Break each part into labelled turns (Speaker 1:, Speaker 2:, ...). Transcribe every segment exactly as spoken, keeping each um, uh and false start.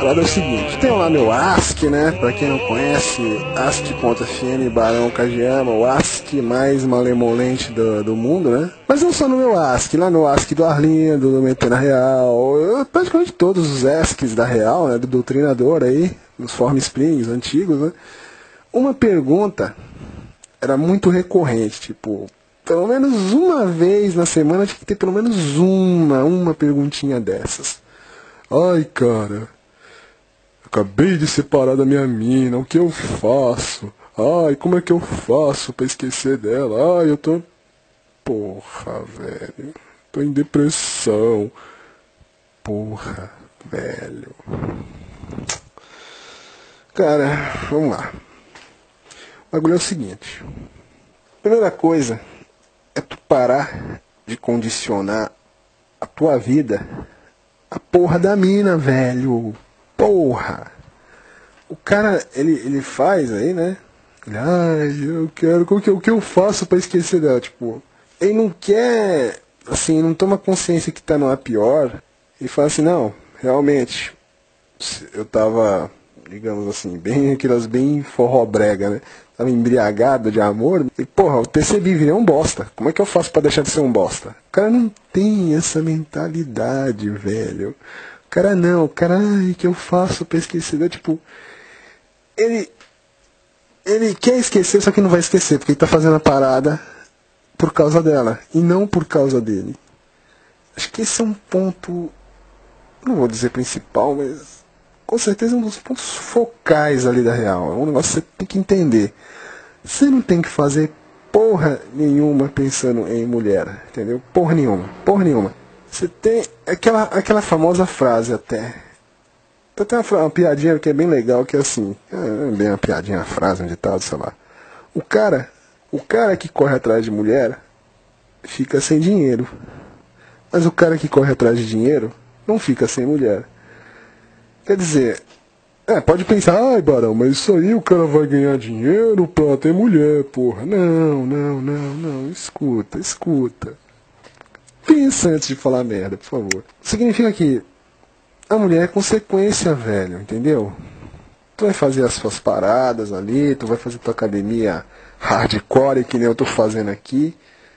Speaker 1: parada é o seguinte, tem lá meu ASC, né? Pra quem não conhece, ASC ponto F M, Barão Kageyama, o ASC mais malemolente do, do mundo, né? Mas não só no meu ASC, lá no ASC do Arlindo, do Metena Real, eu, praticamente todos os ASCs da Real, né? Do Doutrinador aí, dos Form Springs antigos, né? Uma pergunta era muito recorrente, tipo, pelo menos uma vez na semana tinha que ter pelo menos uma, uma perguntinha dessas. Ai, cara, acabei de separar da minha mina, o que eu faço? Ai, como é que eu faço pra esquecer dela? Ai, eu tô... Porra, velho, tô em depressão. Porra, velho. Cara, vamos lá. O bagulho é o seguinte. Primeira coisa é tu parar de condicionar a tua vida a porra da mina, velho. Porra. O cara, ele, ele faz aí, né? Ele, ai, eu quero... O que, o que eu faço pra esquecer dela? Tipo, ele não quer... Assim, não toma consciência que tá numa pior. E fala assim, não, realmente, eu tava, digamos assim, bem aquelas bem forrobrega, né? Tava embriagado de amor, e porra, eu percebi, virei um bosta. Como é que eu faço pra deixar de ser um bosta? O cara não tem essa mentalidade, velho. O cara não, o cara, ai, que eu faço pra esquecer? Tipo, ele, ele quer esquecer, só que não vai esquecer, porque ele tá fazendo a parada por causa dela, e não por causa dele. Acho que esse é um ponto, não vou dizer principal, mas com certeza um dos pontos focais ali da real. É um negócio que você tem que entender. Você não tem que fazer porra nenhuma pensando em mulher, entendeu? Porra nenhuma, porra nenhuma. Você tem aquela, aquela famosa frase até. Tem até uma, uma piadinha que é bem legal, que é assim, é bem uma piadinha, uma frase, um ditado, sei lá. O cara, o cara que corre atrás de mulher fica sem dinheiro. Mas o cara que corre atrás de dinheiro não fica sem mulher. Quer dizer, é, pode pensar, ai, Barão, mas isso aí o cara vai ganhar dinheiro pra ter mulher, porra. Não, não, não, não, escuta, escuta. Pensa antes de falar merda, por favor. Significa que a mulher é consequência, velho, entendeu? Tu vai fazer as suas paradas ali, tu vai fazer tua academia hardcore, que nem eu tô fazendo aqui.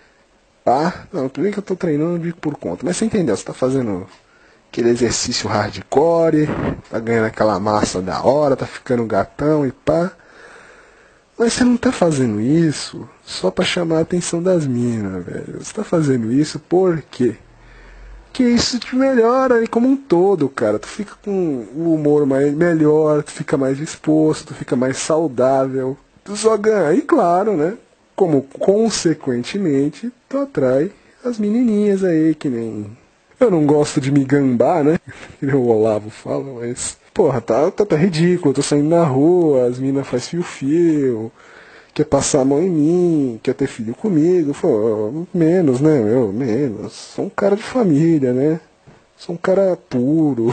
Speaker 1: Tá? Não, tudo bem que eu tô treinando de por conta. Mas você entendeu, você tá fazendo aquele exercício hardcore, tá ganhando aquela massa da hora, tá ficando gatão e pá. Mas você não tá fazendo isso só pra chamar a atenção das minas, velho. Você tá fazendo isso por quê? Porque isso te melhora aí como um todo, cara. Tu fica com o humor mais melhor, tu fica mais disposto, tu fica mais saudável. Tu só ganha, e claro, né? Como consequentemente tu atrai as menininhas aí, que nem... Eu não gosto de me gambar, né? Que nem o Olavo fala, mas... Porra, tá, tá, tá ridículo, eu tô saindo na rua, as minas fazem fio-fio, quer passar a mão em mim, quer ter filho comigo. Pô, menos, né, meu? Menos. Sou um cara de família, né? Sou um cara puro.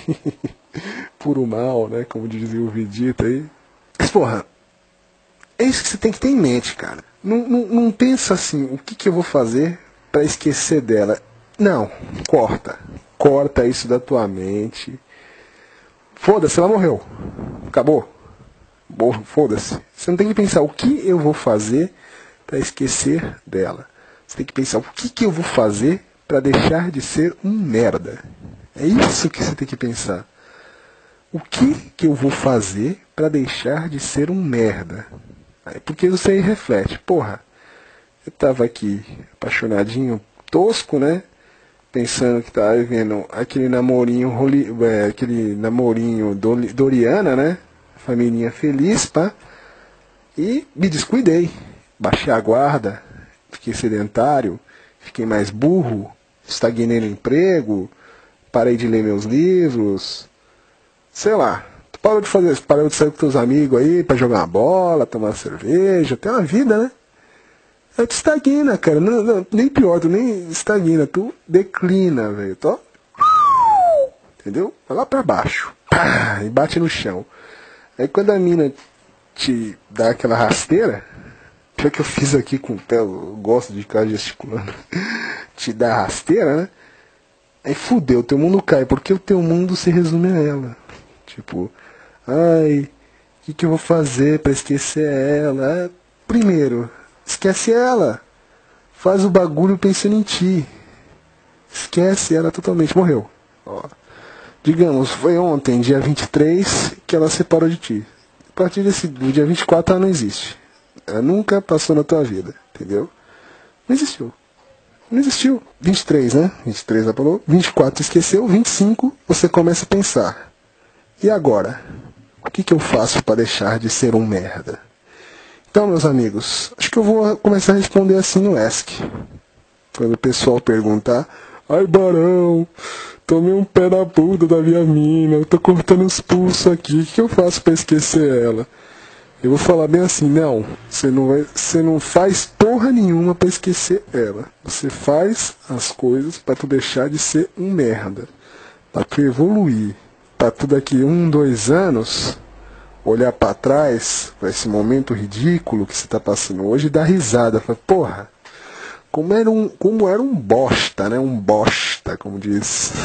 Speaker 1: Puro mal, né? Como dizia o Vegeta aí. Mas, porra, é isso que você tem que ter em mente, cara. Não, não, não pensa assim, o que, que eu vou fazer pra esquecer dela. Não, corta. Corta isso da tua mente. Foda-se, ela morreu. Acabou. Foda-se. Você não tem que pensar o que eu vou fazer pra esquecer dela. Você tem que pensar o que, que eu vou fazer pra deixar de ser um merda. É isso que você tem que pensar. O que, que eu vou fazer pra deixar de ser um merda? Porque você aí reflete, porra, eu tava aqui apaixonadinho, tosco, né? Pensando que tava vivendo aquele namorinho, é, aquele namorinho Doriana, né? Família feliz, pá. E me descuidei. Baixei a guarda, fiquei sedentário, fiquei mais burro, estagnei no emprego, parei de ler meus livros, sei lá. Parou de fazer, parou de sair com teus amigos aí pra jogar uma bola, tomar uma cerveja, ter uma vida, né? Aí tu estagna, cara. Não, não, nem pior, tu nem estagna, tu declina, velho. Tô... Entendeu? Vai lá pra baixo. Pá, e bate no chão. Aí quando a mina te dá aquela rasteira, pior que eu fiz aqui com o pé, eu gosto de ficar gesticulando, te dá rasteira, né? Aí fudeu, teu mundo cai, porque o teu mundo se resume a ela. Tipo, ai, o que, que eu vou fazer pra esquecer ela? Primeiro, esquece ela. Faz o bagulho pensando em ti. Esquece ela totalmente. Morreu. Ó. Digamos, foi ontem, dia vinte e três, que ela separou de ti. A partir desse do dia vinte e quatro ela não existe. Ela nunca passou na tua vida, entendeu? Não existiu. Não existiu. vinte e três, né? vinte e três ela falou. vinte e quatro esqueceu. vinte e cinco você começa a pensar. E agora? O que, que eu faço para deixar de ser um merda? Então, meus amigos, acho que eu vou começar a responder assim no Ask. Quando o pessoal perguntar, ai, Barão, tomei um pé na bunda da minha mina, eu tô cortando os pulsos aqui, o que eu faço pra esquecer ela? Eu vou falar bem assim, não, você não, vai, você não faz porra nenhuma pra esquecer ela. Você faz as coisas pra tu deixar de ser um merda. Pra tu evoluir. Pra tu daqui um, dois anos olhar pra trás, pra esse momento ridículo que você tá passando hoje e dar risada. Fala, porra, como era um, como era um bosta, né? Um bosta, como diz.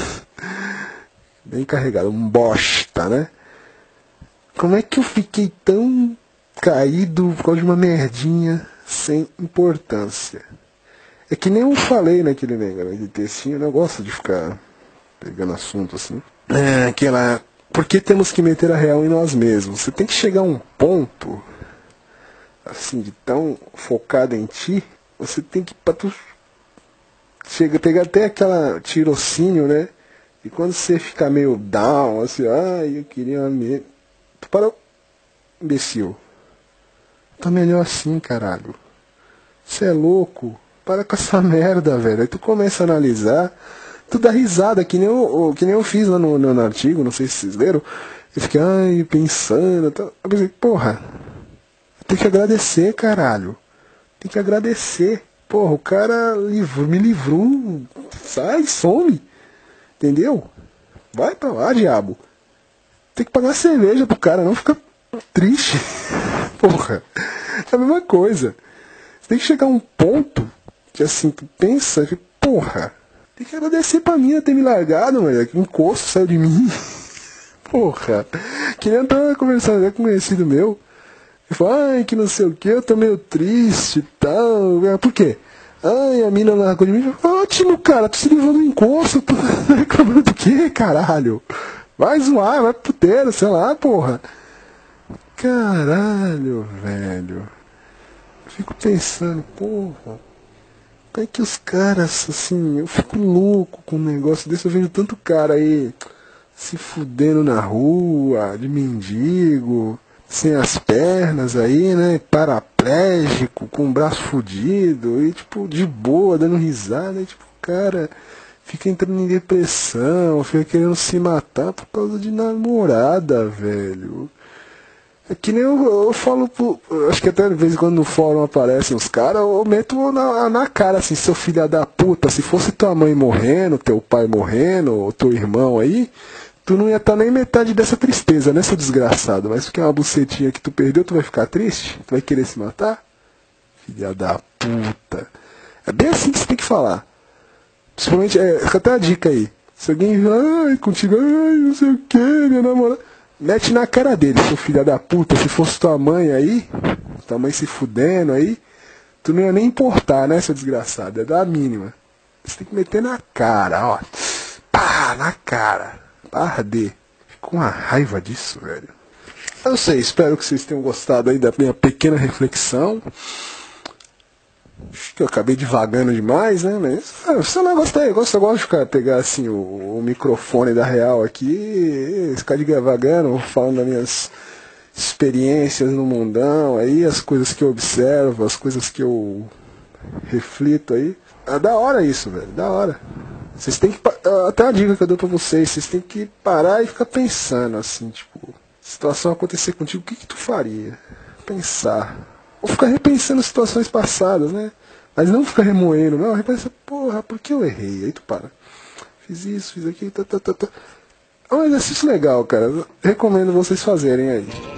Speaker 1: Bem carregado, um bosta, né? Como é que eu fiquei tão caído por causa de uma merdinha sem importância? É que nem eu falei naquele negócio de textinho, eu gosto de ficar pegando assunto assim. É aquela... Por que temos que meter a real em nós mesmos? Você tem que chegar a um ponto, assim, de tão focado em ti, você tem que, pra tu chega, pegar até aquela tirocínio, né? E quando você fica meio down, assim, ai, eu queria uma menina. Tu para, imbecil. Tá melhor assim, caralho. Você é louco. Para com essa merda, velho. Aí tu começa a analisar, tu dá risada, que nem eu, que nem eu fiz lá no, no, no artigo, não sei se vocês leram. Eu fiquei, ai, pensando. Tá. Eu pensei, porra, tem que agradecer, caralho. Tem que agradecer. Porra, o cara livrou, me livrou. Sai, some. Entendeu? Vai pra lá, diabo. Tem que pagar cerveja pro cara, não fica triste. Porra, é a mesma coisa. Você tem que chegar a um ponto que assim, tu pensa que, porra, tem que agradecer pra mim ter me largado, velho. Que encosto saiu de mim. Porra. Que nem eu tava conversando com um conhecido meu. Ele falou, ai, que não sei o que, eu tô meio triste e tal. Por quê? Ai, a mina largou de mim. Ótimo, cara, tu se livrou do encosto. Tu tá reclamando do quê, caralho? Vai zoar, vai pro puteiro, sei lá, porra. Caralho, velho. Eu fico pensando, porra. Como é que os caras, assim, eu fico louco com um negócio desse. Eu vejo tanto cara aí se fudendo na rua, de mendigo, sem as pernas aí, né? Paraplégico, com o braço fudido, e tipo, de boa, dando risada, e tipo, cara, fica entrando em depressão, fica querendo se matar por causa de namorada, velho. É que nem eu, eu falo, pro, acho que até de vez em quando no fórum aparecem os caras, eu meto na, na cara assim, seu filho da puta, se fosse tua mãe morrendo, teu pai morrendo, ou teu irmão aí, tu não ia estar nem metade dessa tristeza, né, seu desgraçado? Mas porque é uma bucetinha que tu perdeu, tu vai ficar triste? Tu vai querer se matar? Filha da puta. É bem assim que você tem que falar. Principalmente, é, fica até a dica aí. Se alguém ai, contigo, ai, não sei o que, minha namorada. Mete na cara dele, seu filho da puta. Se fosse tua mãe aí, tua mãe se fudendo aí, tu não ia nem importar, né, seu desgraçado? É da mínima. Você tem que meter na cara, ó. Pá, na cara. Pra arder. Fico com uma raiva disso, velho. Eu não sei, espero que vocês tenham gostado aí da minha pequena reflexão. Acho que eu acabei divagando demais, né? Mas se eu não gostei, eu gosto, eu gosto de ficar, pegar assim, o, o microfone da Real aqui e ficar divagando, falando das minhas experiências no mundão, aí, as coisas que eu observo, as coisas que eu reflito aí. É da hora isso, velho, da hora. Vocês têm que. Até uma dica que eu dou pra vocês, vocês têm que parar e ficar pensando, assim, tipo, situação acontecer contigo, o que, que tu faria? Pensar. Ou ficar repensando situações passadas, né? Mas não ficar remoendo, não. Repensa, porra, por que eu errei? Aí tu para. Fiz isso, fiz aquilo, tá, tá, tá, tá. É um exercício legal, cara. Eu recomendo vocês fazerem aí.